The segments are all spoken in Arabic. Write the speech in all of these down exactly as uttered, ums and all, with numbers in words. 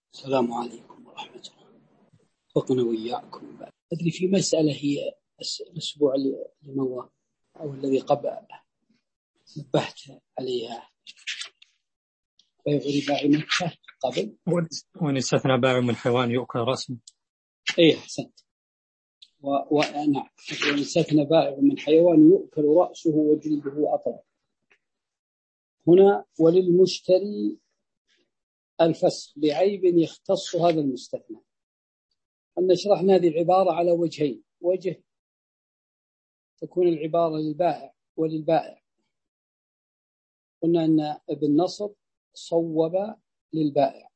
السلام عليكم ورحمة الله. وقنا وإياكم. أدري في مسألة هي الأسبوع اللي مضى أو الذي قبل نبهت عليها، بيع رباعي مكة قبل، وإن استثنى بائع من حيوان يؤكل رأسه. إيه أحسنت. ونعم، وإن استثنى بائع من حيوان يؤكل رأسه وجلده أطلق. هنا وللمشتري الفسخ بعيب يختص هذا المستثنى. أن شرحنا هذه العبارة على وجهين: وجه تكون العبارة للبائع وللبائع، قلنا أن ابن نصر صوب للبائع،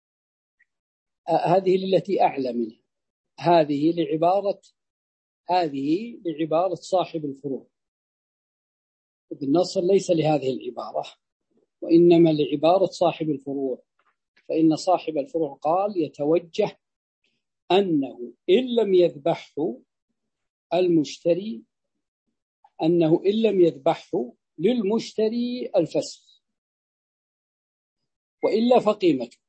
هذه التي أعلى منها، هذه لعبارة هذه لعبارة صاحب الفروع. ابن نصر ليس لهذه العبارة، وإنما لعبارة صاحب الفروع، فإن صاحب الفروع قال يتوجه أنه إن لم يذبحه المشتري أنه إن لم يذبحه للمشتري الفسخ، وإلا فقيمته.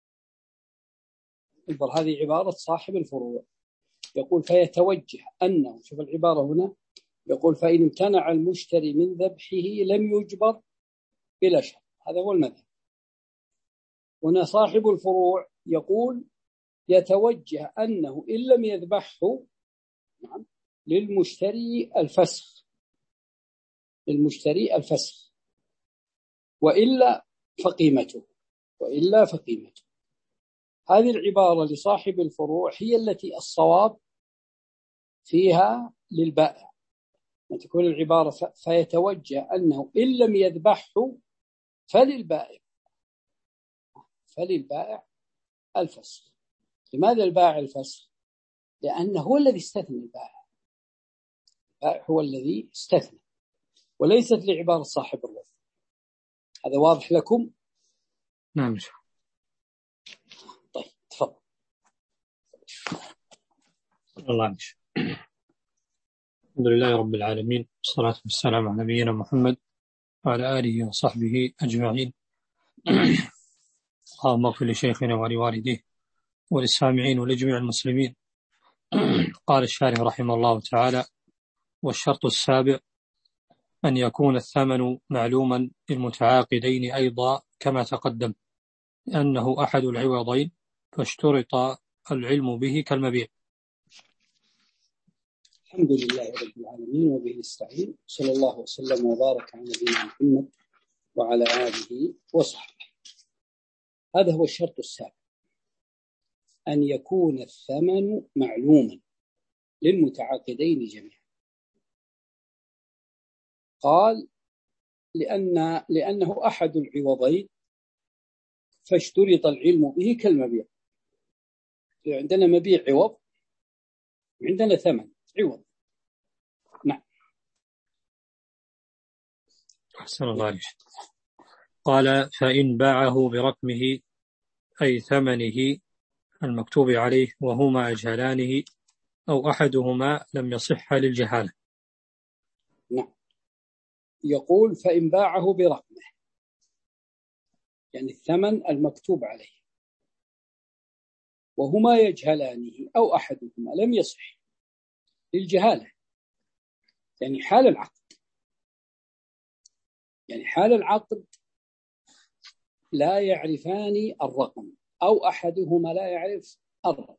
انظر، هذه عبارة صاحب الفروع، يقول فيتوجه أنه، شوف العبارة هنا، يقول فإن امتنع المشتري من ذبحه لم يجبر بلا شرط. هذا هو المذهب. هنا صاحب الفروع يقول يتوجه أنه إن لم يذبحه نعم للمشتري الفسخ للمشتري الفسخ وإلا فقيمته وإلا فقيمته. هذه العبارة لصاحب الفروع هي التي الصواب فيها للبائع، تكون العبارة فيتوجه أنه إن لم يذبحه فللبائع فللبائع الفسخ. لماذا البائع الفسخ؟ لأنه هو الذي استثنى. البائع البائع هو الذي استثنى، وليست لعبارة صاحب الرفض. هذا واضح لكم؟ نعم. طيب تفضل. الله عنك. الحمد لله رب العالمين، والصلاة والسلام على نبينا محمد وعلى آله وصحبه أجمعين. اللهم اغفر لشيخنا ولوالديه وللسامعين ولجميع المسلمين. قال الشارح رحمه الله تعالى: والشرط السابع أن يكون الثمن معلوما للمتعاقدين أيضا كما تقدم، لأنه أحد العوضين فاشترط العلم به كالمبيع. الحمد لله رب العالمين وبه نستعين، صلى الله وسلم وبارك على نبينا محمد وعلى آله وصحبه. هذا هو الشرط السابع، أن يكون الثمن معلوما للمتعاقدين جميعا. قال لأن لأنه أحد العوضين فاشترط العلم به كالمبيع. عندنا مبيع عوض، عندنا ثمن عوض. نعم. أحسن الله عليك. قال: فإن باعه برقمه أي ثمنه المكتوب عليه وهما يجهلانه أو أحدهما لم يصح للجهالة. نعم. يقول فإن باعه برقمه، يعني الثمن المكتوب عليه، وهما يجهلانه أو أحدهما لم يصح للجهالة، يعني حال العقد يعني حال العقد لا يعرفان الرقم، أو أحدهما لا يعرف الرقم.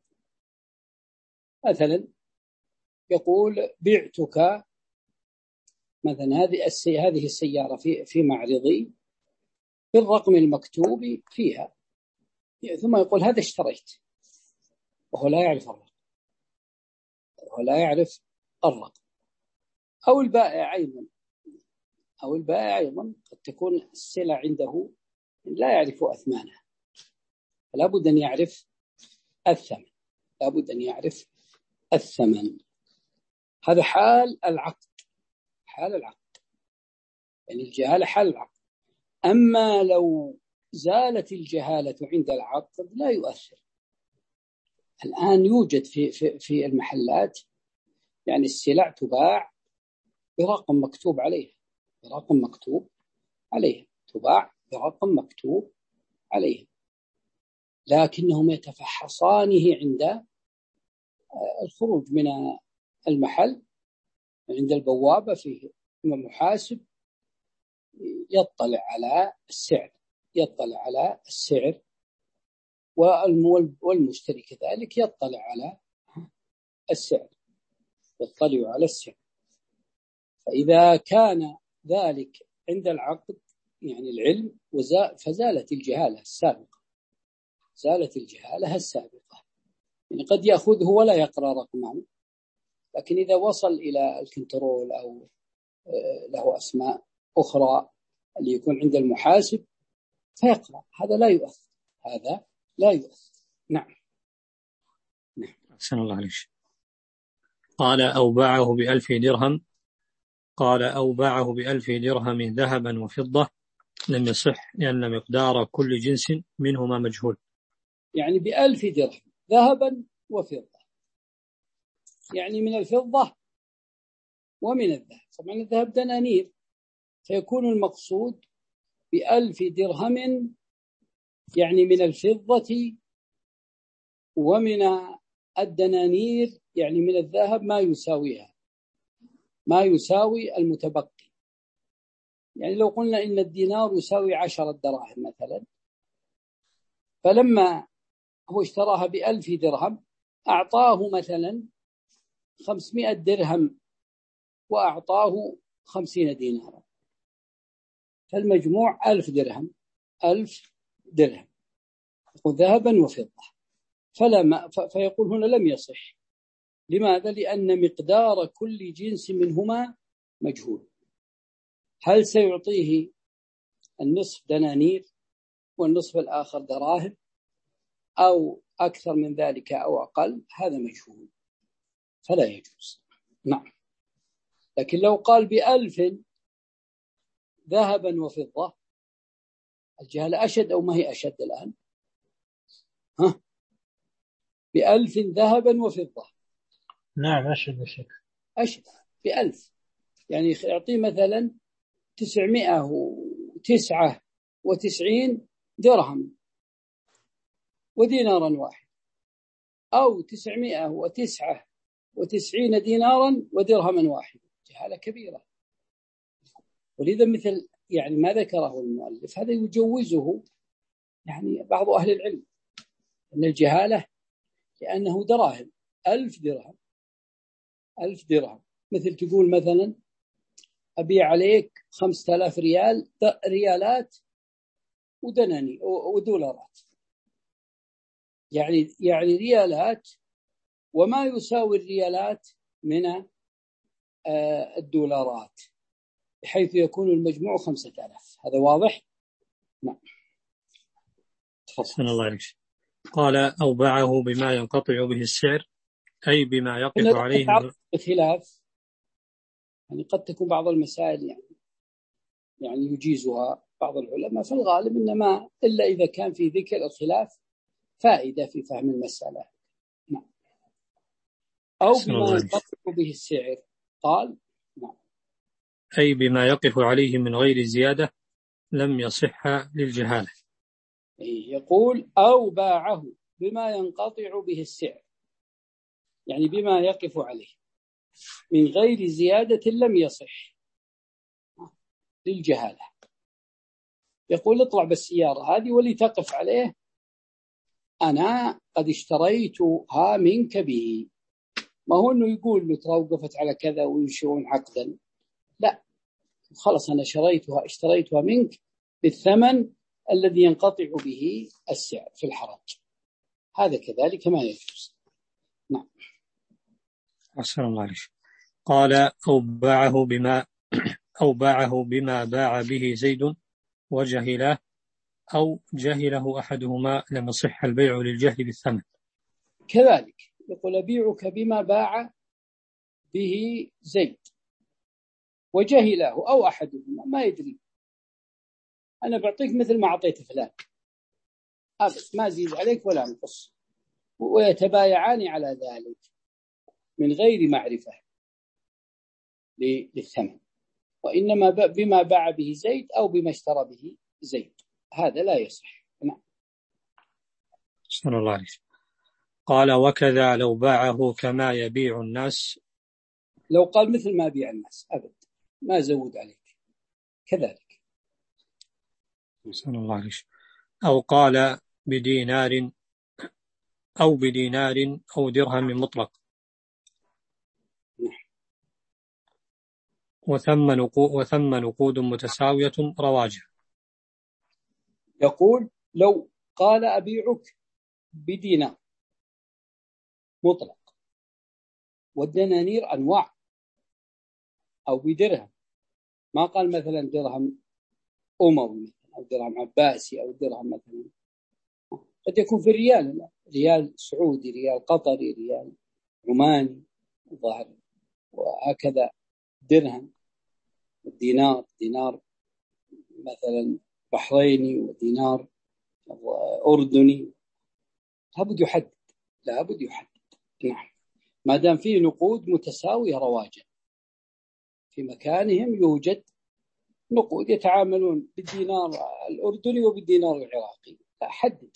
مثلا يقول بعتك مثلا هذه هذه السيارة في في معرضي بالرقم المكتوب فيها، ثم يقول هذا اشتريت، وهو لا يعرف الرقم وهو لا يعرف الرقم. أو البائع أيضا أو البائع أيضا قد تكون السلع عنده لا يعرف أثمانها، فلا بد أن يعرف الثمن لا بد أن يعرف الثمن. هذا حال العقد حال العقد يعني الجهالة حال العقد. أما لو زالت الجهالة عند العقد لا يؤثر. الآن يوجد في في في المحلات يعني السلع تباع برقم مكتوب عليه برقم مكتوب عليه تباع برقم مكتوب عليه لكنهم يتفحصانه عند الخروج من المحل، عند البوابة فيه محاسب يطلع على السعر يطلع على السعر والمشتري كذلك يطلع على السعر يطلع على السعر. فإذا كان ذلك عند العقد يعني العلم فزالت الجهالة السابقة زالت الجهالة السابقة يعني قد يأخذه ولا يقرأ رقمه، لكن إذا وصل إلى الكنترول أو له أسماء أخرى اللي يكون عند المحاسب فيقرأ، هذا لا يؤثر هذا لا يؤثر. نعم. نعم. أحسن الله عليك. قال أو باعه بألف درهم قال أو باعه بألف درهم ذهبا وفضة لم يصح لأن مقدار كل جنس منهما مجهول. يعني بألف درهم ذهبا وفضة، يعني من الفضة ومن الذهب. طبعا الذهب دنانير، فيكون المقصود بألف درهم يعني من الفضة ومن الدنانير يعني من الذهب ما يساويها ما يساوي المتبقي. يعني لو قلنا إن الدينار يساوي عشرة دراهم مثلا، فلما هو اشتراها بألف درهم أعطاه مثلا خمسمائة درهم وأعطاه خمسين دينارا، فالمجموع ألف درهم ألف درهم يقول ذهبا وفضة، فلا فيقول هنا لم يصح. لماذا؟ لأن مقدار كل جنس منهما مجهول. هل سيعطيه النصف دنانير والنصف الآخر دراهم أو أكثر من ذلك أو أقل؟ هذا مجهول فلا يجوز. نعم. لكن لو قال بألف ذهبا وفضة، الجهالة أشد أو ما هي أشد الآن؟ ها؟ بألف ذهبا وفضة. نعم أشد أشد أشد بألف، يعني يعطيه مثلا تسعمائة وتسعة وتسعين درهم ودينارا واحد، أو تسعمائة وتسعة وتسعين دينارا ودرهما واحد. جهالة كبيرة. ولذا مثل يعني ما ذكره المؤلف هذا يجوزه يعني بعض أهل العلم أن الجهالة لأنه دراهم ألف درهم ألف درهم مثل تقول مثلا أبيع عليك خمسة آلاف ريال ريالات ودناني ودولارات، يعني يعني ريالات وما يساوي الريالات من الدولارات بحيث يكون المجموع خمسة آلاف. هذا واضح؟ نعم. تفضل. الله عليك. قال أو باعه بما ينقطع به السعر أي بما يقف عليه الخلاف. يعني قد تكون بعض المسائل يعني يعني يجيزها بعض العلماء، في الغالب إنما إلا إذا كان في ذكر الخلاف فائدة في فهم المسألة. نعم. أو بما ينقطع به السعر قال نعم. أي بما يقف عليه من غير زيادة لم يصح للجهالة. يقول أو باعه بما ينقطع به السعر، يعني بما يقف عليه من غير زيادة لم يصح للجهالة. يقول اطلع بالسيارة هذه ولي تقف عليه، أنا قد اشتريتها منك به. ما هو أنه يقول له ترى وقفت على كذا وينشئون عقدا، لا، خلص أنا شريتها اشتريتها منك بالثمن الذي ينقطع به السعر في الحرج. هذا كذلك ما يجوز. نعم. أحسن الله عليك. قال أو باعه بما أو باعه بما باع به زيد وجهله أو جهله أحدهما لم يصح البيع للجهل بالثمن. كذلك يقول أبيعك بما باع به زيد وجهله أو أحدهما ما يدري، أنا بعطيك مثل ما أعطيت فلان أبد ما زيد عليك ولا انقص، ويتبايعان على ذلك من غير معرفة للثمن، وإنما بما باع به زيد أو بما اشترى به زيد، هذا لا يصح. نعم. صلى الله عليه وسلم. قال وكذا لو باعه كما يبيع الناس. لو قال مثل ما بيع الناس أبد ما زود عليك كذلك. صلى الله عليه وسلم. أو قال بدينار أو بدينار أو درهم مطلق وثم نقود, وثم نقود متساوية رواجه. يقول لو قال أبيعك بدينار مطلق والدنانير أنواع أو بدرهم، ما قال مثلا درهم أموي أو درهم عباسي أو درهم مثلا، قد يكون في الريال، ريال سعودي، ريال قطري، ريال عماني ظاهر، وهكذا درهم الدينار، دينار مثلا بحريني ودينار أردني، لابد يحدد، لابد يحدد. نعم، ما دام فيه نقود متساوية رواجا في مكانهم يوجد نقود يتعاملون بالدينار الأردني وبالدينار العراقي، لا حدد.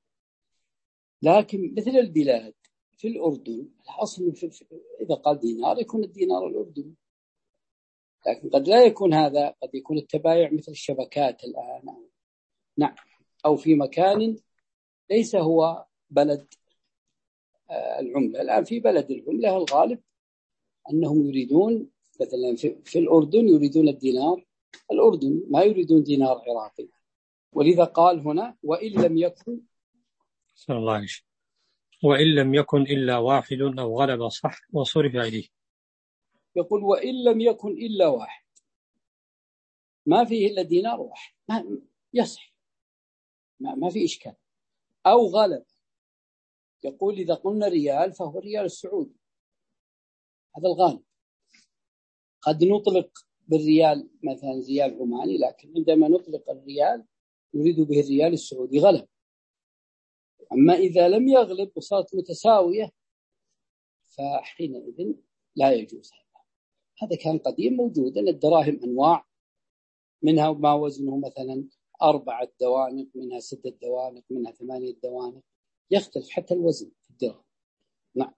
لكن مثل البلاد في الأردن الأصل في في إذا قال دينار يكون الدينار الأردني، لكن قد لا يكون هذا، قد يكون التبايع مثل الشبكات الآن أو نعم، أو في مكان ليس هو بلد العملة. الآن في بلد العملة الغالب أنهم يريدون مثلا في, في الأردن يريدون الدينار الأردني، ما يريدون دينار عراقي، ولذا قال هنا وإن لم يكن صلى الله عليه وسلم وإن لم يكن إلا واحد أو غلب صح وصرف إليه. يقول وإن لم يكن إلا واحد، ما فيه إلا دينار واحد، ما يصح، ما, ما في إشكال. أو غلب، يقول إذا قلنا ريال فهو الريال السعودي، هذا الغالب. قد نطلق بالريال مثلا ريال عماني، لكن عندما نطلق الريال نريد به الريال السعودي غلب. أما إذا لم يغلب وصارت متساوية فحينئذ لا يجوز هذا. هذا كان قديم موجود، أن الدراهم أنواع، منها ما وزنه مثلا أربعة دوانق، منها ستة دوانق، منها ثمانية دوانق، يختلف حتى الوزن في الدرهم. نعم.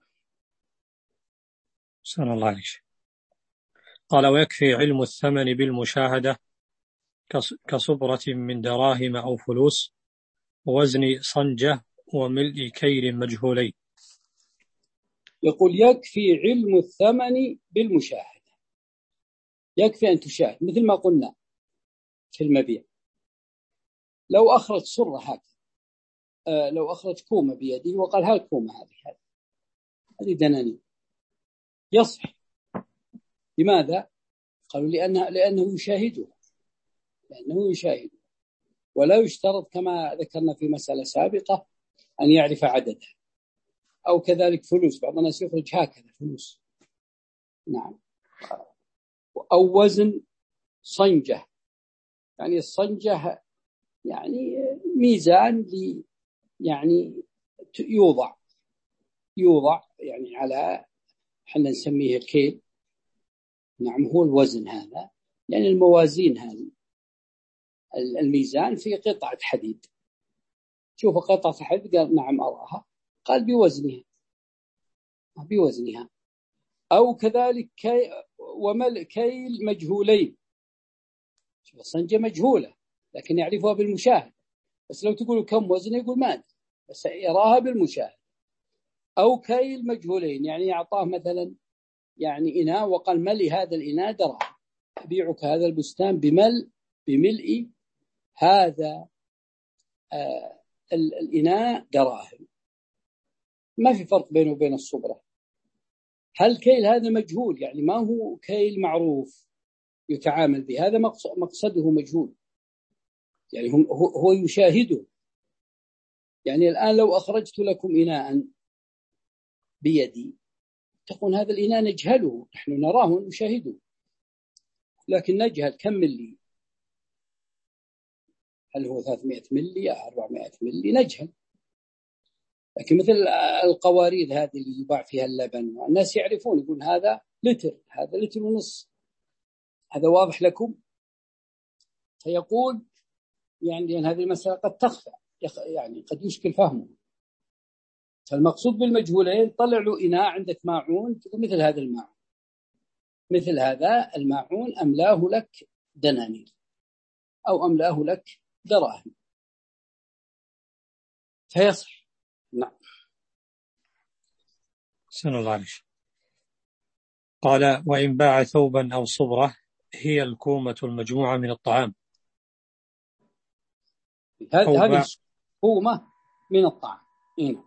صلى الله عليه وسلم. قال ويكفي علم الثمن بالمشاهدة كصبرة من دراهم أو فلوس ووزن صنجة وملء كيل مجهولين. يقول يكفي علم الثمن بالمشاهدة، يكفي أن تشاهد مثل ما قلنا في المبيع. لو أخرج صرة هكذا، آه لو أخرج كومة بيده وقال هاي كومة، هذه هذه دنانير، يصح. لماذا؟ قالوا لأنه, لأنه يشاهده، لأنه يشاهده ولا يشترط كما ذكرنا في مسألة سابقة أن يعرف عدده. أو كذلك فلوس، بعض الناس يخرج هكذا فلوس، نعم. أو وزن صنجة، يعني الصنجة يعني ميزان لي، يعني يوضع يوضع يعني على، حنا نسميه الكيل، نعم هو الوزن هذا، يعني الموازين هذه الميزان في قطعة حديد، شوف قطعة حديد، قال نعم أراها، قال بوزنها بوزنها. أو كذلك كي وملء كيل مجهولين، شوف الصنجة مجهولة لكن يعرفها بالمشاهد، بس لو تقول كم وزن يقول ما أدري، بس يراها بالمشاهد. أو كيل مجهولين، يعني يعطاه مثلا يعني إناء وقال ملء هذا الإناء دراهم، أبيعك هذا البستان بملء بملء هذا آه الإناء دراهم، ما في فرق بينه وبين الصبرة. هل كيل هذا مجهول، يعني ما هو كيل معروف يتعامل به، هذا مقصده مجهول، يعني هو يشاهده. يعني الآن لو أخرجت لكم إناء بيدي تقول هذا الإناء نجهله، نحن نراه ونشاهده لكن نجهل كم ملي، هل هو ثلاثمائة ملي أو أربعمائة ملي، نجهل. لكن مثل القوارير هذه اللي يباع فيها اللبن الناس يعرفون، يقول هذا لتر، هذا لتر ونص، هذا واضح لكم. فيقول يعني أن هذه المسألة قد تخفى، يعني قد يشكل فهمه، فالمقصود بالمجهولين طلع له إناء عندك ماعون، تقول مثل هذا الماعون مثل هذا الماعون أملاه لك دنانير أو أملاه لك دراهم فيصح. نعم. سن الله عليك. قال وإن باع ثوبا أو صبرة هي الكومة المجموعة من الطعام. هذه الكومة من الطعام. إيه.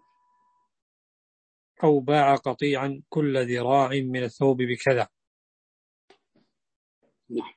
أو باع قطيعا كل ذراع من الثوب بكذا. نعم.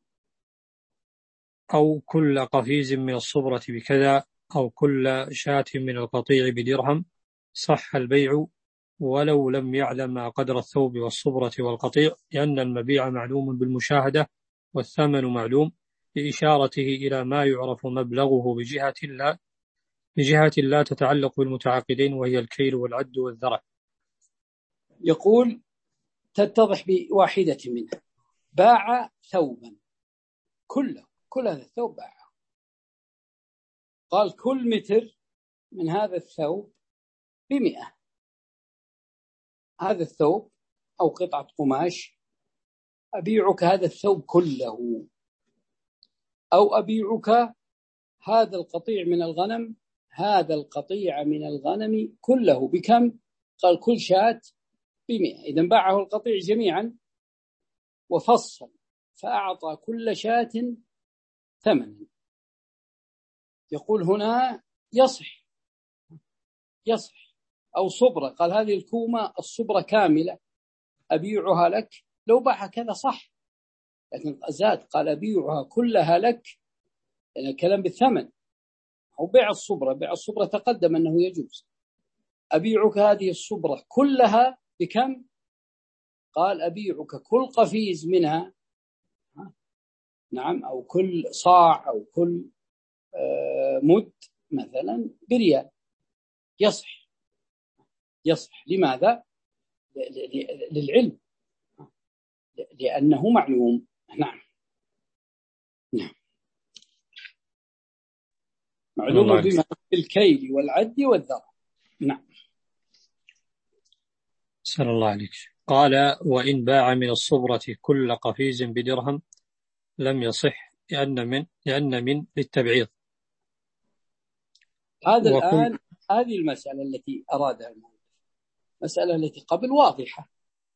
أو كل قفيز من الصبرة بكذا، أو كل شاة من القطيع بدرهم، صح البيع ولو لم يعلم ما قدر الثوب والصبرة والقطيع، لأن المبيع معلوم بالمشاهدة والثمن معلوم، لإشارته إلى ما يعرف مبلغه بجهة لا بجهة لا تتعلق بالمتعاقدين، وهي الكيل والعد والذرع. يقول تتضح بواحدة منها. باع ثوبا كله، كل هذا الثوب باعه، قال كل متر من هذا الثوب بمئة. هذا الثوب أو قطعة قماش أبيعك هذا الثوب كله، أو أبيعك هذا القطيع من الغنم هذا القطيع من الغنم كله بكم؟ قال كل شاة بمئة. إذن باعه القطيع جميعا وفصل فأعطى كل شاة ثمنا. يقول هنا يصح يصح. أو صبرة، قال هذه الكومة الصبرة كاملة أبيعها لك، لو باعها كذا صح، لكن زاد قال أبيعها كلها لك، لأن الكلام بالثمن. أو بيع الصبرة، بيع الصبرة تقدم أنه يجوز. أبيعك هذه الصبرة كلها بكم؟ قال أبيعك كل قفيز منها، نعم، أو كل صاع أو كل مد مثلا بريال. يصح يصح. لماذا؟ للعلم، لأنه معلوم. نعم نعم معلوم بما بالكيل والعد والذرع. نعم. سأل الله عليك. قال وإن باع من الصبرة كل قفيز بدرهم لم يصح، لأن من لأن من للتبعيض. هذا الآن هذه المسألة التي أرادها المؤلف، مسألة التي قبل واضحة،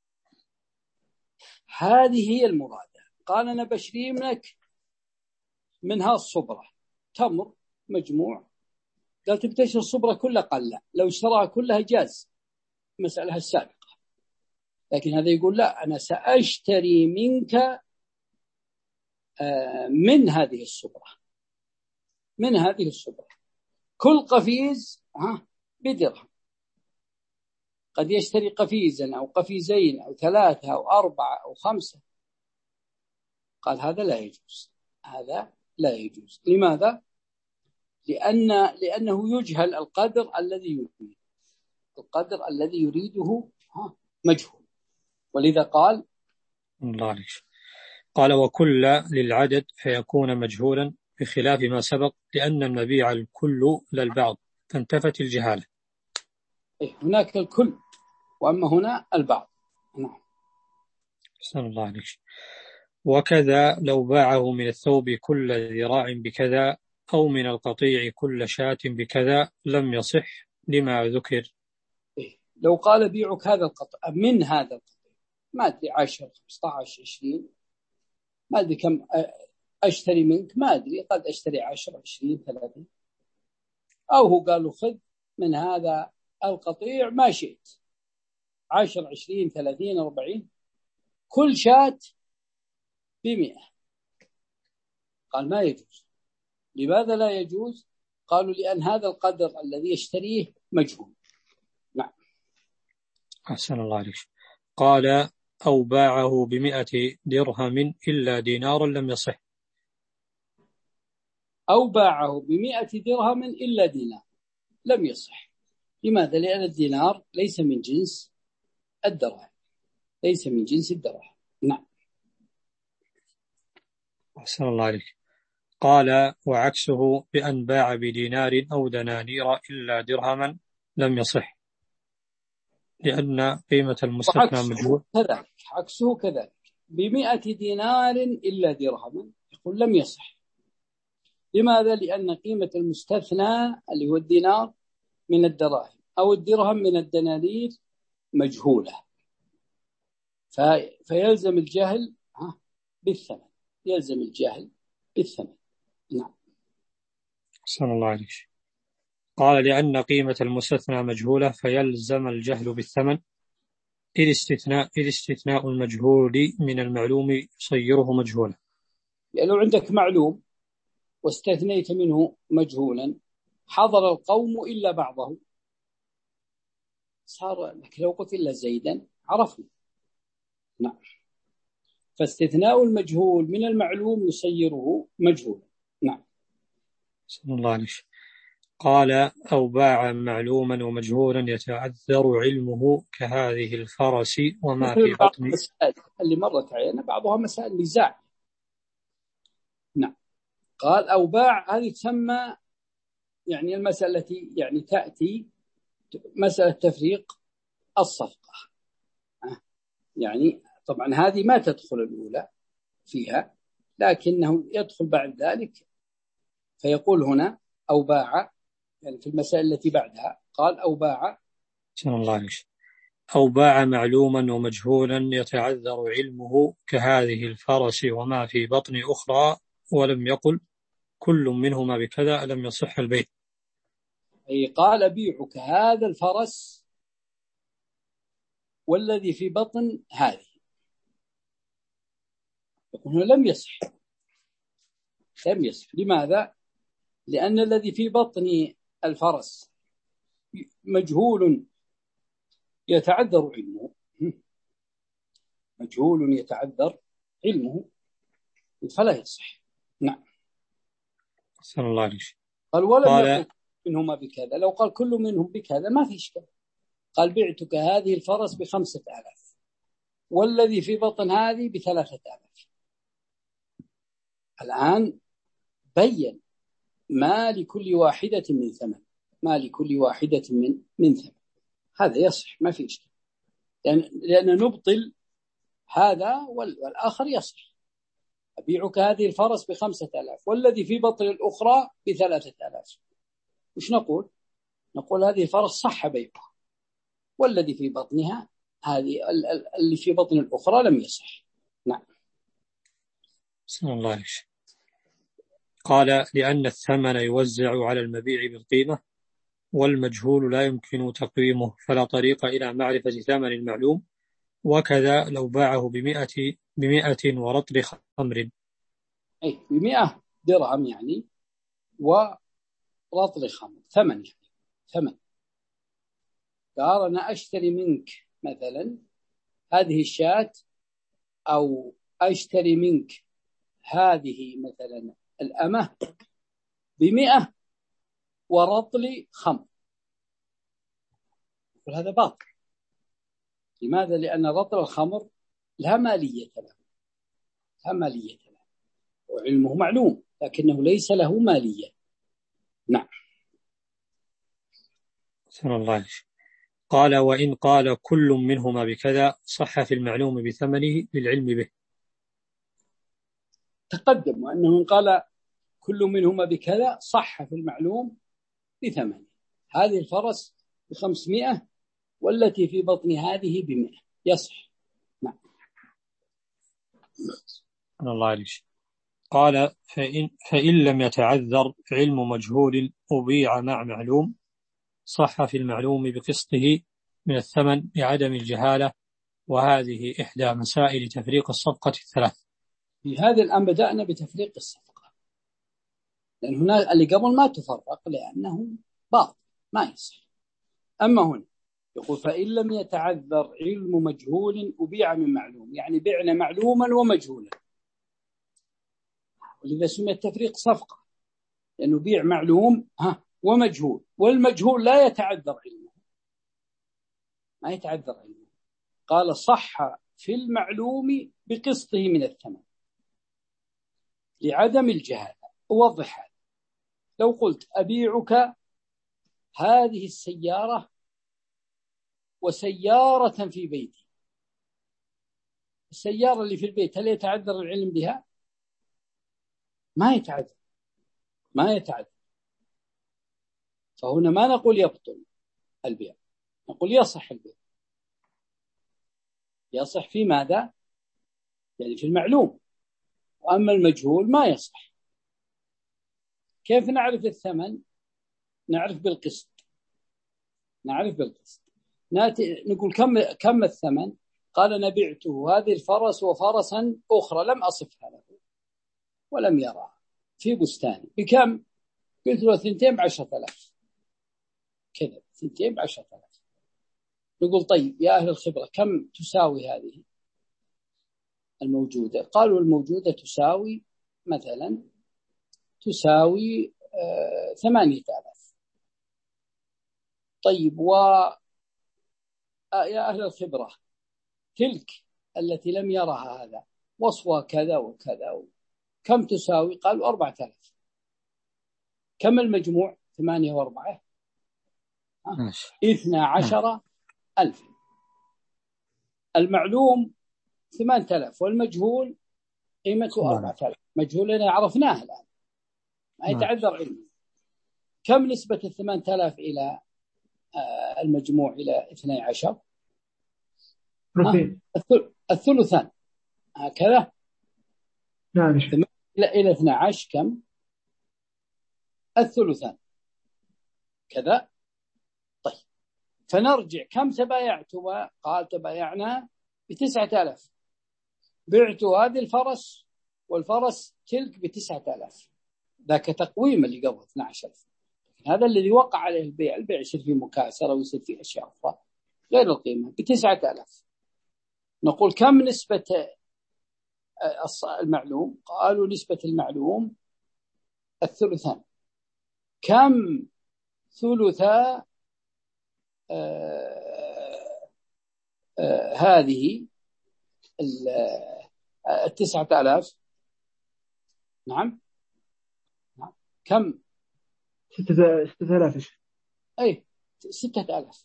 هذه هي المرادة. قال أنا بشري منك منها الصبرة تمر مجموع، قال تبي تشتري الصبرة كلها، قال لا، لو اشتراها كلها جاز مسألة السابقة. لكن هذا يقول لا، أنا سأشتري منك من هذه الصبرة من هذه الصبرة كل قفيز بدرهم. قد يشتري قفيزا أو قفيزين أو ثلاثة أو أربعة أو خمسة. قال هذا لا يجوز، هذا لا يجوز. لماذا؟ لأن لأنه يجهل القدر الذي يريد، القدر الذي يريده مجهول، ولذا قال الله عليك. قال وكل للعدد فيكون مجهولا بخلاف ما سبق، لأن المبيع الكل للبعض فانتفت الجهالة. هناك الكل وأما هنا البعض. نعم. سأل الله عليك. وكذا لو باعه من الثوب كل ذراع بكذا، أو من القطيع كل شاة بكذا، لم يصح لما ذكر. لو قال بيعك هذا القطع من هذا القطيع، ما أدري عشر خمسة عشر عشرين، ما أدري كم أشتري منك، ما أدري، قد أشتري عشر عشرين ثلاثين، أو هو قال له خذ من هذا القطيع ما شئت، عشر عشرين ثلاثين أربعين، كل شاة بمئة. قال ما يجوز. لماذا لا يجوز؟ قالوا لأن هذا القدر الذي يشتريه مجهول. نعم. أحسن الله عليك. قال أو باعه بمئة درهم إلا دينارا لم يصح. أو باعه بمئة درهم إلا دينار لم يصح. لماذا؟ لأن الدينار ليس من جنس الدراهم، ليس من جنس الدراهم. نعم. أحسن الله عليك. قال وعكسه بأن باع بدينار أو دنانير إلا درهما لم يصح. لأن قيمة المستثنى مجهول. كذلك عكسه كذلك بمئة دينار إلا درهما، يقول لم يصح. لماذا؟ لأن قيمة المستثنى اللي هو الدينار من الدراهم أو الدرهم من الدنانير مجهولة، في فيلزم الجهل بالثمن، يلزم الجهل بالثمن. نعم. أحسن الله عليك. قال لأن قيمة المستثنى مجهولة فيلزم الجهل بالثمن، إذ استثناء إذ استثناء المجهول من المعلوم يصيره مجهولا. يعني لو عندك معلوم واستثنيت منه مجهولا حضر القوم إلا بعضه، صار لك لو قلت إلا زيدا عرفنا. نعم. فاستثناء المجهول من المعلوم يصيره مجهولا. نعم. بسم الله عليك. قال أو باع معلوما ومجهولا يتعذر علمه كهذه الفرس وما في بطن. اللي مرت علينا بعضها مسائل نزاع. نعم. قال أو باع، هذه تسمى يعني المسألة التي يعني تأتي مسألة تفريق الصفقة، يعني طبعا هذه ما تدخل الأولى فيها، لكنه يدخل بعد ذلك. فيقول هنا أو باع، يعني في المسائل التي بعدها قال أو باع. بسم الله عليك. أو باع معلوما ومجهولا يتعذر علمه كهذه الفرس وما في بطن أخرى، ولم يقل كل منهما بكذا، لم يصح البيع. أي قال بيعك هذا الفرس والذي في بطن هذه، يقول لم يصح. لم يصح. لماذا؟ لأن الذي في بطن الفرس مجهول يتعذر علمه، مجهول يتعذر علمه فلا يصح. نعم. صلى الله عليه وسلم. قال ولم يقل منهما بكذا، لو قال كل منهم بكذا ما في إشكال. قال بعتك هذه الفرس بخمسة آلاف والذي في بطن هذه بثلاثة آلاف. الآن بين ما لكل واحدة من ثمن، ما لكل واحدة من من ثمن، هذا يصح ما في إشكال، لأن لأن نبطل هذا والآخر يصح. أبيعك هذه الفرس بخمسة آلاف والذي في بطن الأخرى بثلاثة آلاف. وش نقول؟ نقول هذه الفرس صح بيعها، والذي في بطنها هذه اللي في بطن الأخرى لم يصح. نعم. بسم الله عليك. قال لأن الثمن يوزع على المبيع بالقيمة والمجهول لا يمكن تقويمه، فلا طريق إلى معرفة ثمن المعلوم. وكذا لو باعه بمئة بمئة ورطل خمر، أي بمئة درهم يعني ورطل خمر ثمن، يعني ثمن. قال أنا أشتري منك مثلا هذه الشاة، أو أشتري منك هذه مثلا الأمة بمئة ورطل خمر، وهذا باطل. لماذا؟ لأن رطل الخمر لا مالية له، لا مالية له، وعلمه معلوم لكنه ليس له مالية. نعم. سبحان الله. قال وإن قال كل منهما بكذا صح في المعلوم بثمنه للعلم به. تقدم وأنه قال كل منهما بكذا صح في المعلوم بثمنه. هذه الفرس بخمسمائة والتي في بطن هذه بمئة، يصح. نعم. الله عليك. قال فإن, فإن لم يتعذر علم مجهول أبيع مع معلوم صح في المعلوم بقسطه من الثمن لعدم الجهالة، وهذه إحدى مسائل تفريق الصفقة الثلاث. في هذا الآن بدأنا بتفريق الصفقة، لأن هنا اللي قبل ما تفرق لأنه باطل ما يصح. أما هنا يقول فإن لم يتعذر علم مجهول أبيع من معلوم، يعني بعنا معلوما ومجهولا، ولذا سمي التفريق صفقة، لأنه بيع معلوم ها ومجهول، والمجهول لا يتعذر علمه، ما يتعذر علمه. قال صح في المعلوم بقسطه من الثمن لعدم الجهالة. أوضح هذا. لو قلت أبيعك هذه السيارة وسيارة في بيتي. السيارة اللي في البيت هل يتعذر العلم بها؟ ما يتعذر، ما يتعذر. فهنا ما نقول يبطل البيع، نقول يصح البيع. يصح في ماذا؟ يعني في المعلوم. وأما المجهول ما يصح. كيف نعرف الثمن؟ نعرف بالقسط. نعرف بالقسط. ناتي نقول كم كم الثمن؟ قال أنا بعته هذه الفرس وفرسا أخرى لم أصفها له ولم يراها في بستاني بكم؟ قلت له ثنتين بعشرة آلاف كذا، ثنتين بعشرة آلاف. نقول طيب يا أهل الخبرة كم تساوي هذه الموجودة؟ قالوا الموجودة تساوي مثلا تساوي آه ثمانية آلاف. طيب و آه يا أهل الخبرة تلك التي لم يرها هذا وصفها كذا وكذا كم تساوي؟ قالوا أربعة آلاف. كم المجموع؟ ثمانية وأربعة اثنى عشر ألف. المعلوم ثمانية آلاف والمجهول قيمته أربعة آلاف. مجهولنا عرفناه الآن ما يتعذر علمه. كم نسبة الثمانية آلاف إلى المجموع إلى اثني عشر؟ الثلثان هكذا. نعم. إلى اثني عشر كم؟ الثلثان كذا. طيب فنرجع كم تبايعتما؟ قال تبايعنا بتسعة آلاف. بعت هذه الفرس والفرس تلك بتسعة آلاف. ذاك تقويم اللي قبل اثني عشر ألف. هذا الذي وقع عليه البيع. البيع يصير فيه مكاسرة ويصير فيه أشياء أخرى غير القيمة بتسعة آلاف. نقول كم نسبة المعلوم؟ قالوا نسبة المعلوم الثلثان. كم ثلثا آه آه هذه التسعة آلاف؟ نعم نعم كم؟ ستة آلاف. أي ستة آلاف.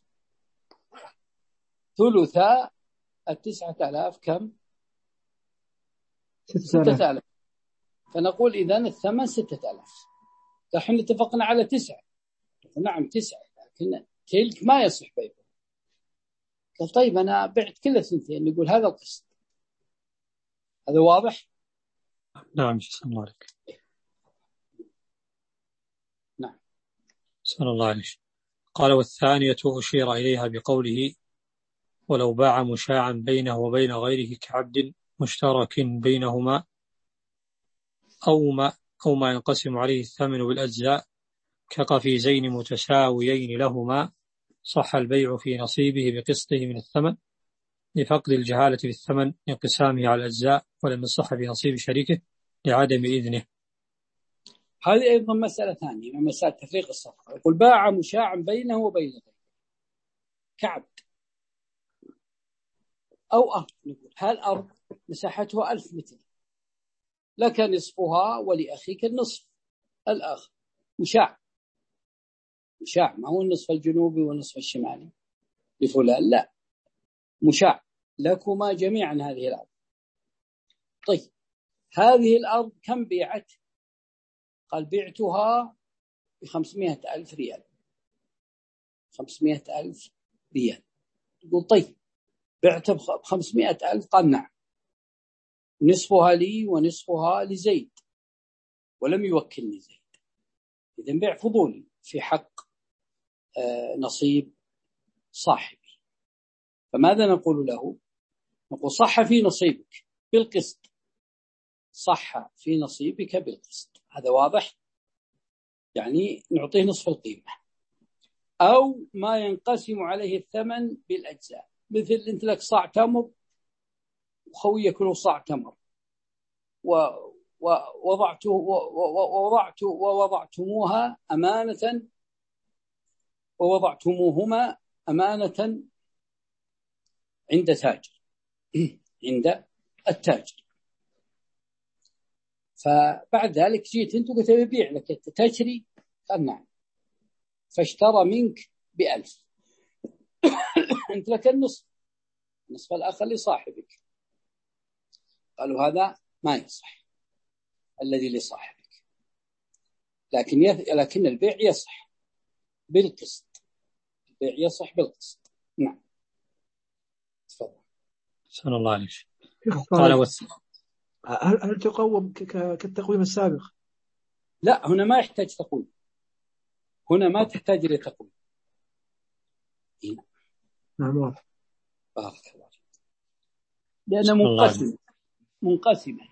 ثلثا التسعة آلاف كم؟ ستة آلاف. فنقول إذن الثمن ستة آلاف. نحن اتفقنا على تسعة. نعم تسعة، لكن تلك ما يصح بيعه. قال طيب أنا بعت كل اثنتين. نقول هذا القسط. هذا واضح؟ نعم. صلى الله عليك. نعم. صلى الله عليه. قال والثانية أشير إليها بقوله ولو باع مشاعا بينه وبين غيره كعبد مشترك بينهما أو ما, أو ما ينقسم عليه الثمن بالأجزاء كقفيزين متساويين لهما صح البيع في نصيبه بقسطه من الثمن لفقد الجهالة بالثمن انقسامه على الأجزاء ولم يصح في نصيب شريكه لعدم إذنه. هذه أيضا مسألة ثانية من مسألة تفريق الصفقة. يقول باع مشاعا بينه وبين غيره كعبد أو أرض. نقول هالأرض مساحتها ألف متر لك نصفها ولأخيك النصف الآخر. مشاع مشاع ما هو النصف الجنوبي والنصف الشمالي لفلان، لا، مشاع لكما جميعا هذه الأرض. طيب هذه الأرض كم بيعت؟ قال بعتها بخمسمائة ألف ريال. خمسمائة ألف ريال. يقول طيب بعت بخمسمائة ألف؟ قال نعم، نصفها لي ونصفها لزيد ولم يوكلني زيد. إذن بيع فضولي في حق آه نصيب صاحبي. فماذا نقول له؟ نقول صح في نصيبك بالقسط. صح في نصيبك بالقسط. هذا واضح؟ يعني نعطيه نصف القيمة أو ما ينقسم عليه الثمن بالأجزاء. مثل أنت لك صاع تمر وخويك له صاع تمر ووضعته ووضعت ووضعتموها أمانة ووضعتموهما أمانة عند تاجر عند التاجر. فبعد ذلك جيت أنت قلت ببيع لك تشتري؟ قال نعم. فاشترى منك بألف أنت لك النصف، النصف الآخر لصاحبك. قالوا هذا ما يصح الذي لصاحبك، لكن يث... لكن البيع يصح بالقسط، البيع يصح بالقسط. نعم تفضل. سأل الله عليك. قال وس... هل هل تقوم كالتقويم السابق؟ لا، هنا ما يحتاج تقويم، هنا ما تحتاج لتقويم. هنا نعم واضح. بارك الله فيك، لأنه منقسم منقسمة.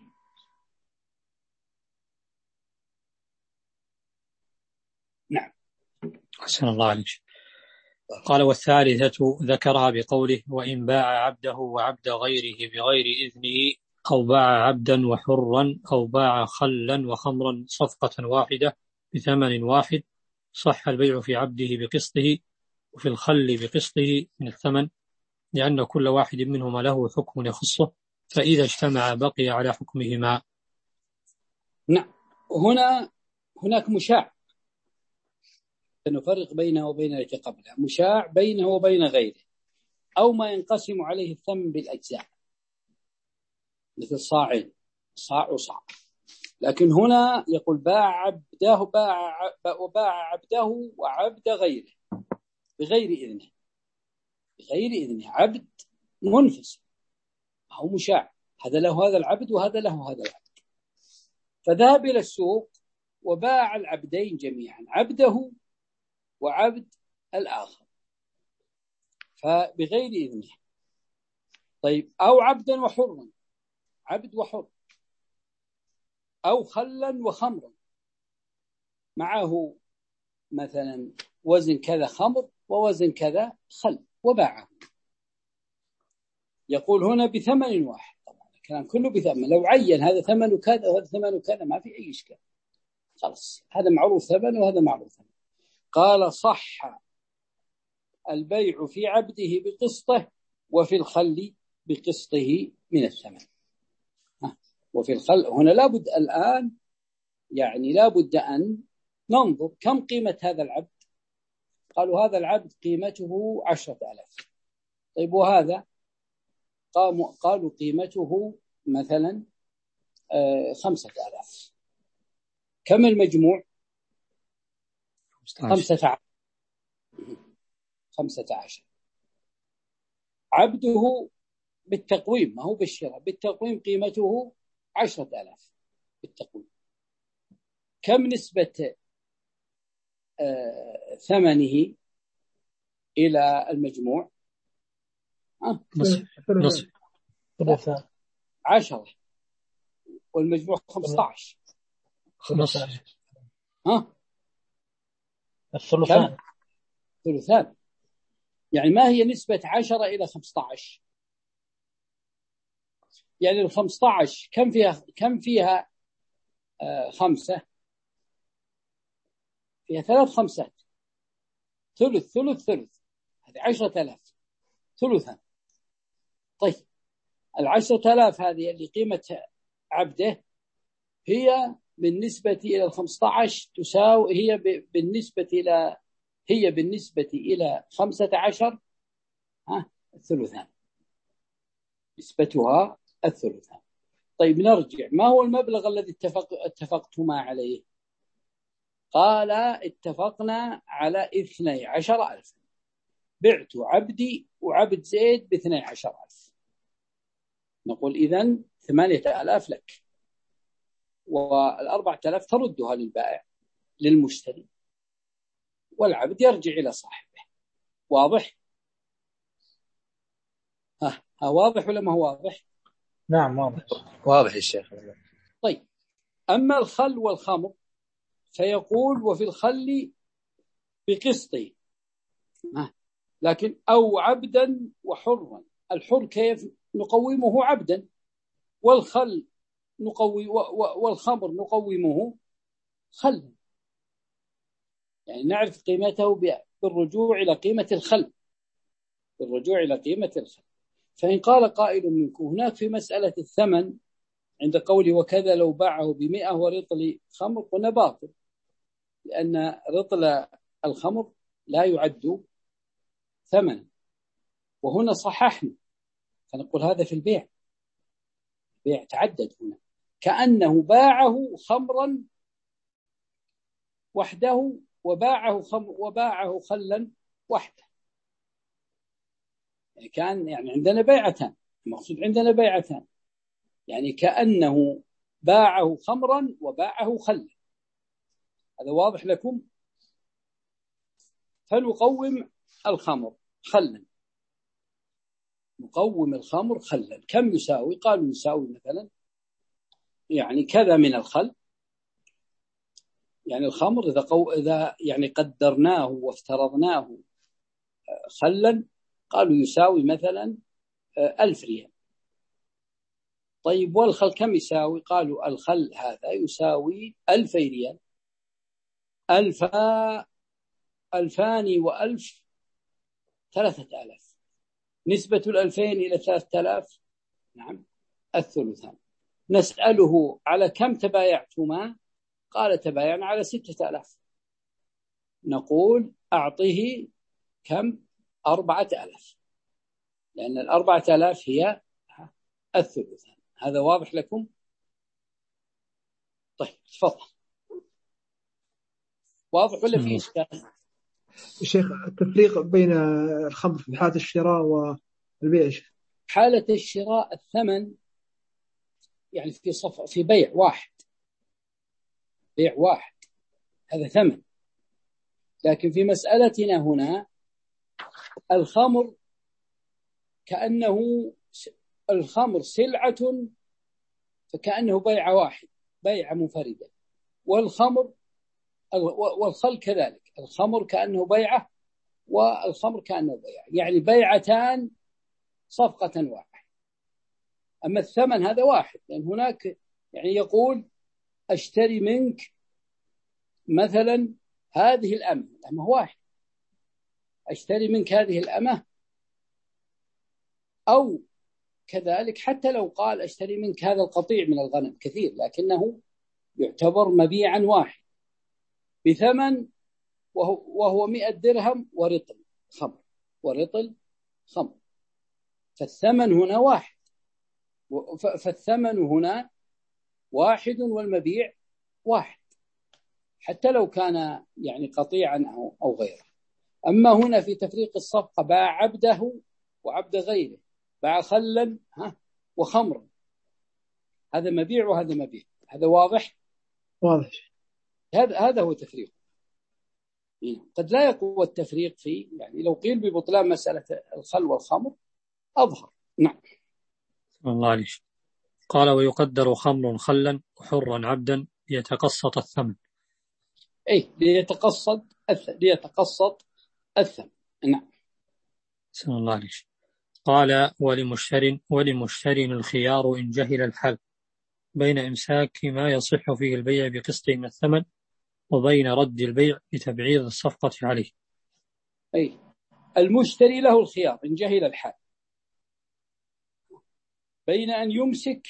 نعم. أحسن الله عليك. قال والثالثة ذكرها بقوله وإن باع عبده وعبد غيره بغير إذنه أو باع عبدا وحرا أو باع خلا وخمرا صفقة واحدة بثمن واحد صح البيع في عبده بقسطه وفي الخل بقسطه من الثمن، لأن كل واحد منهما له حكم يخصه، فإذا اجتمع بقي على حكمهما. نعم. هنا هناك مشاع، نفرق بينه وبين التي قبله، مشاع بينه وبين غيره، أو ما ينقسم عليه الثمن بالأجزاء مثل صاعين، صاع وصاع. لكن هنا يقول باع عبده باع وباع عبده وعبد غيره بغير إذنه، بغير إذنه، عبد منفصل هو مشاع، هذا له هذا العبد وهذا له هذا العبد، فذهب إلى السوق وباع العبدين جميعا، عبده وعبد الآخر، فبغير إذنه. طيب أو عبدا وحرا، عبد وحر، أو خلا وخمرا، معه مثلا وزن كذا خمر ووزن كذا خل وباعه، يقول هنا بثمن واحد. طبعا الكلام كله بثمن، لو عين هذا ثمنه كذا وهذا ثمنه كذا ما في أي إشكال، خلاص هذا معروف ثمن وهذا معروف ثمن. قال صح البيع في عبده بقسطه وفي الخل بقسطه من الثمن. وفي الخل هنا لابد الآن يعني لابد أن ننظر كم قيمة هذا العبد. قالوا هذا العبد قيمته عشرة آلاف. طيب وهذا قاموا قالوا قيمته مثلا خمسة آلاف. كم المجموع؟ خمسة عشر. خمسة عشر. عبده بالتقويم ما هو بالشراء، بالتقويم قيمته عشرة آلاف بالتقويم. كم نسبة آه ثمنه إلى المجموع؟ آه. نصف نصف عشرة والمجموع خمسة عشر. خمسة ها الثلثان. ثلثان. يعني ما هي نسبة عشرة إلى خمسة عشر؟ يعني الخمسة عشر كم فيها كم فيها آه خمسة؟ فيها ثلاث خمسات، ثلث ثلث ثلث، هذه عشرة آلاف ثلثا. طيب العشرة آلاف هذه اللي قيمة عبده هي بالنسبة إلى الخمسة عشر تساوي هي بالنسبة إلى هي بالنسبة إلى خمسة عشر ها الثلثان، نسبتها الثلثان. طيب نرجع، ما هو المبلغ الذي اتفق اتفقتما عليه؟ قال اتفقنا على اثني عشر ألف، بعت عبدي وعبد زيد باثني عشر ألف. نقول إذن ثمانية آلاف لك، والأربعة آلاف تردها للبائع للمشتري، والعبد يرجع إلى صاحبه. واضح؟ ها, ها واضح ولا ما هو واضح؟ نعم واضح. واضح يا شيخ. طيب أما الخل والخمر فيقول وفي الخل بقسطه، لكن أو عبدا وحرا. الحر كيف نقومه عبدا، والخل نقوي والخمر نقومه خل، يعني نعرف قيمته بالرجوع إلى قيمة الخل، بالرجوع إلى قيمة الخل. فإن قال قائل منكم هناك في مسألة الثمن عند قوله وكذا لو باعه بمئة ورطل خمر، قلنا باطل، لأن رطل الخمر لا يعد ثمنا، وهنا صححنا فنقول هذا في البيع، بيع تعدد هنا، كأنه باعه خمرا وحده وباعه خمر وباعه خلا وحده. يعني كان يعني عندنا بيعتان، المقصود عندنا بيعتان، يعني كأنه باعه خمرا وباعه خلا. هذا واضح لكم؟ فنقوم الخمر خلا، نقوم الخمر خلا، كم يساوي؟ قالوا يساوي مثلا يعني كذا من الخل. يعني الخمر إذا, قو... إذا يعني قدرناه وافترضناه خلا قالوا يساوي مثلا ألف ريال. طيب والخل كم يساوي؟ قالوا الخل هذا يساوي ألف ريال، ألف ألفان وألف ثلاثة آلاف. نسبة الألفين إلى ثلاثة آلاف نعم الثلثان. نسأله على كم تبايعتما؟ قال تبايعنا على ستة آلاف. نقول أعطيه كم؟ أربعة آلاف، لأن الأربعة آلاف هي الثلثان. هذا واضح لكم؟ طيب تفضل. واضح ولا في إشكال؟ الشيخ التفريق بين الخمر في حالة الشراء والبيع. حالة الشراء الثمن يعني في صف في بيع واحد، بيع واحد هذا ثمن. لكن في مسألتنا هنا الخمر كأنه الخمر سلعة، فكأنه بيع واحد، بيع منفردة. والخمر والخل كذلك، الخمر كأنه بيعة والخمر كأنه بيع، يعني بيعتان صفقة واحدة. أما الثمن هذا واحد، لأن هناك يعني يقول أشتري منك مثلا هذه الأمة، الأمة واحد، أشتري منك هذه الأمة. أو كذلك حتى لو قال أشتري منك هذا القطيع من الغنم كثير، لكنه يعتبر مبيعا واحد بثمن، وهو, وهو مئة درهم ورطل خمر، ورطل خمر. فالثمن هنا واحد، فالثمن هنا واحد والمبيع واحد، حتى لو كان يعني قطيعا أو, أو غيره. أما هنا في تفريق الصفقة باع عبده وعبد غيره، باع خلا وخمرا، هذا مبيع وهذا مبيع. هذا واضح؟ واضح. هذا هذا هو تفريق. قد لا يقوى التفريق فيه، يعني لو قيل ببطلان مسألة الخل والخمر أظهر. نعم. الله عليك. قال ويقدر خمر خلا وحرا عبدا ليتقسط الثمن. أي ليتقسط الثمن، ليتقسط الثمن. نعم. سلام الله عليك. قال ولمشتر ولمشتر الخيار إن جهل الحال بين إمساك ما يصح فيه البيع بقسط من الثمن وبين رد البيع لتبعيض الصفقة عليه. أي المشتري له الخيار إن جهل الحال بين أن يمسك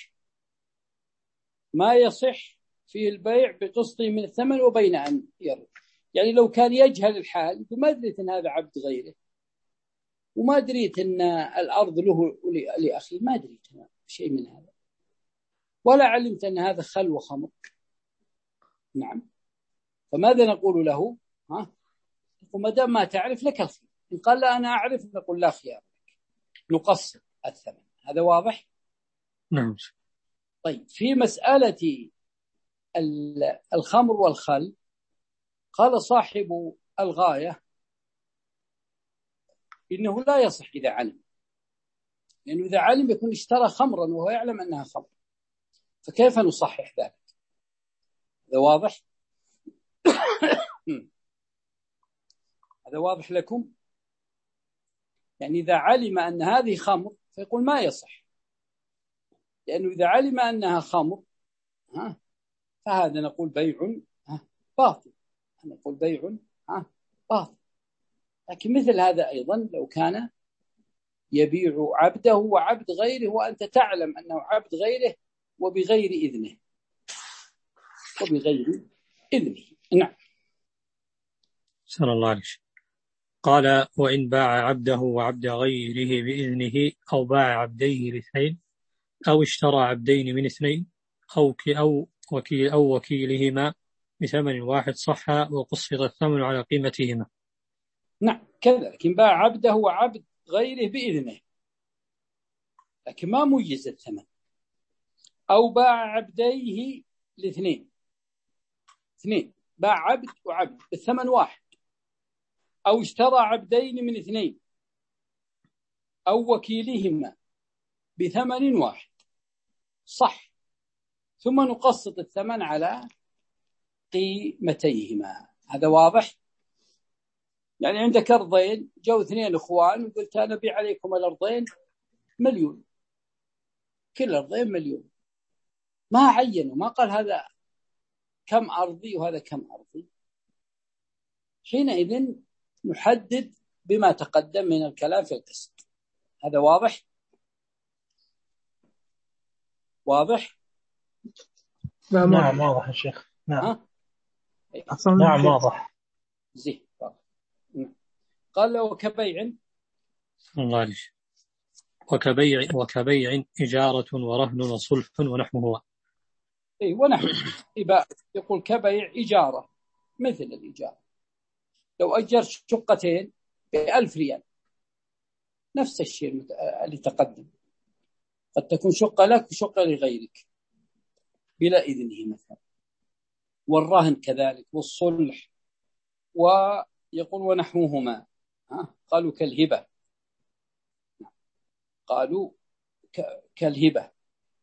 ما يصح فيه البيع بقسط من الثمن وبين أن يرد. يعني لو كان يجهل الحال، ما دريت أن هذا عبد غيره، وما دريت أن الأرض له لأخي، ما دريت شيء من هذا، ولا علمت أن هذا خل وخمر. نعم. فماذا نقول له؟ ها؟ وما دام ما تعرف لك الخيار. إن قال لا أنا أعرف نقول لا خيار لك، نقسط الثمن. هذا واضح؟ نعم. طيب في مسألة الخمر والخل قال صاحب الغاية إنه لا يصح إذا علم، لأنه إذا علم يكون اشترى خمرا وهو يعلم أنها خمر، فكيف نصحح ذلك؟ هذا واضح؟ هذا واضح لكم؟ يعني إذا علم أن هذه خمر فيقول ما يصح، لأنه إذا علم أنها خمر ها فهذا نقول بيع باطل، نقول بيع باطل. لكن مثل هذا أيضا لو كان يبيع عبده وعبد غيره وأنت تعلم أنه عبد غيره وبغير إذنه، وبغير إذنه. نعم. سأل الله عليك. قال: وإن باع عبده وعبد غيره بإذنه، أو باع عبديه لاثنين، أو اشترى عبدين من اثنين، أو أو وكيل أو وكيلهما بثمن واحد، صح وقسط الثمن على قيمتهما. نعم كذلك إن باع عبده وعبد غيره بإذنه، لكن ما ميز الثمن. أو باع عبديه لاثنين، اثنين باع عبد وعبد بالثمن واحد، أو اشترى عبدين من اثنين، أو وكيلهما بثمن واحد، صح، ثم نقسط الثمن على قيمتيهما. هذا واضح؟ يعني عندك أرضين، جو اثنين إخوان وقلت أنا بيع عليكم الأرضين مليون، كل أرضين مليون، ما عينوا، ما قال هذا كم أرضي وهذا كم أرضي. حينئذ نحدد بما تقدم من الكلام في القسط. هذا واضح؟ واضح؟ نعم نعم واضح يا شيخ. نعم ها؟ نعم واضح. زين. قال له وكبيع غالش وكبيع وكبيع إجارة ورهن وصلح ونحوه. اي ونحو يقول كبيع إجارة، مثل الإجارة، لو أجر شقتين بألف ريال، نفس الشيء اللي تقدم، قد تكون شقة لك وشقة لغيرك بلا إذنه مثلا. والرهن كذلك، والصلح، ويقول ونحوهما. قالوا كالهبة، قالوا كالهبة.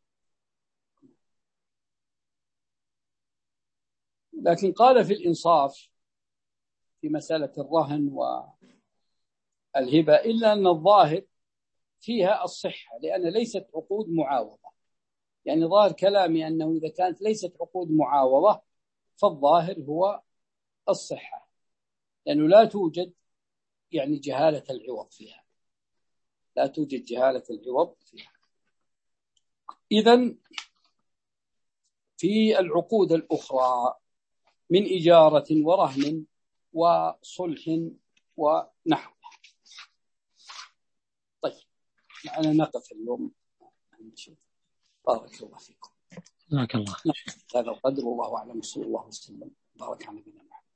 لكن قال في الإنصاف في مسألة الرهن والهبة إلا أن الظاهر فيها الصحة، لأن ليست عقود معاوضة. يعني ظاهر كلامي أنه إذا كانت ليست عقود معاوضة فالظاهر هو الصحة، لأنه لا توجد يعني جهالة العوض فيها، لا توجد جهالة العوض فيها. إذن في العقود الأخرى من إجارة ورهن وصلح ونحو. طيب أنا نقف اليوم، بارك الله فيكم. بارك الله. هذا القدر، والله أعلم، صلى الله وسلم بارك على نبينا محمد.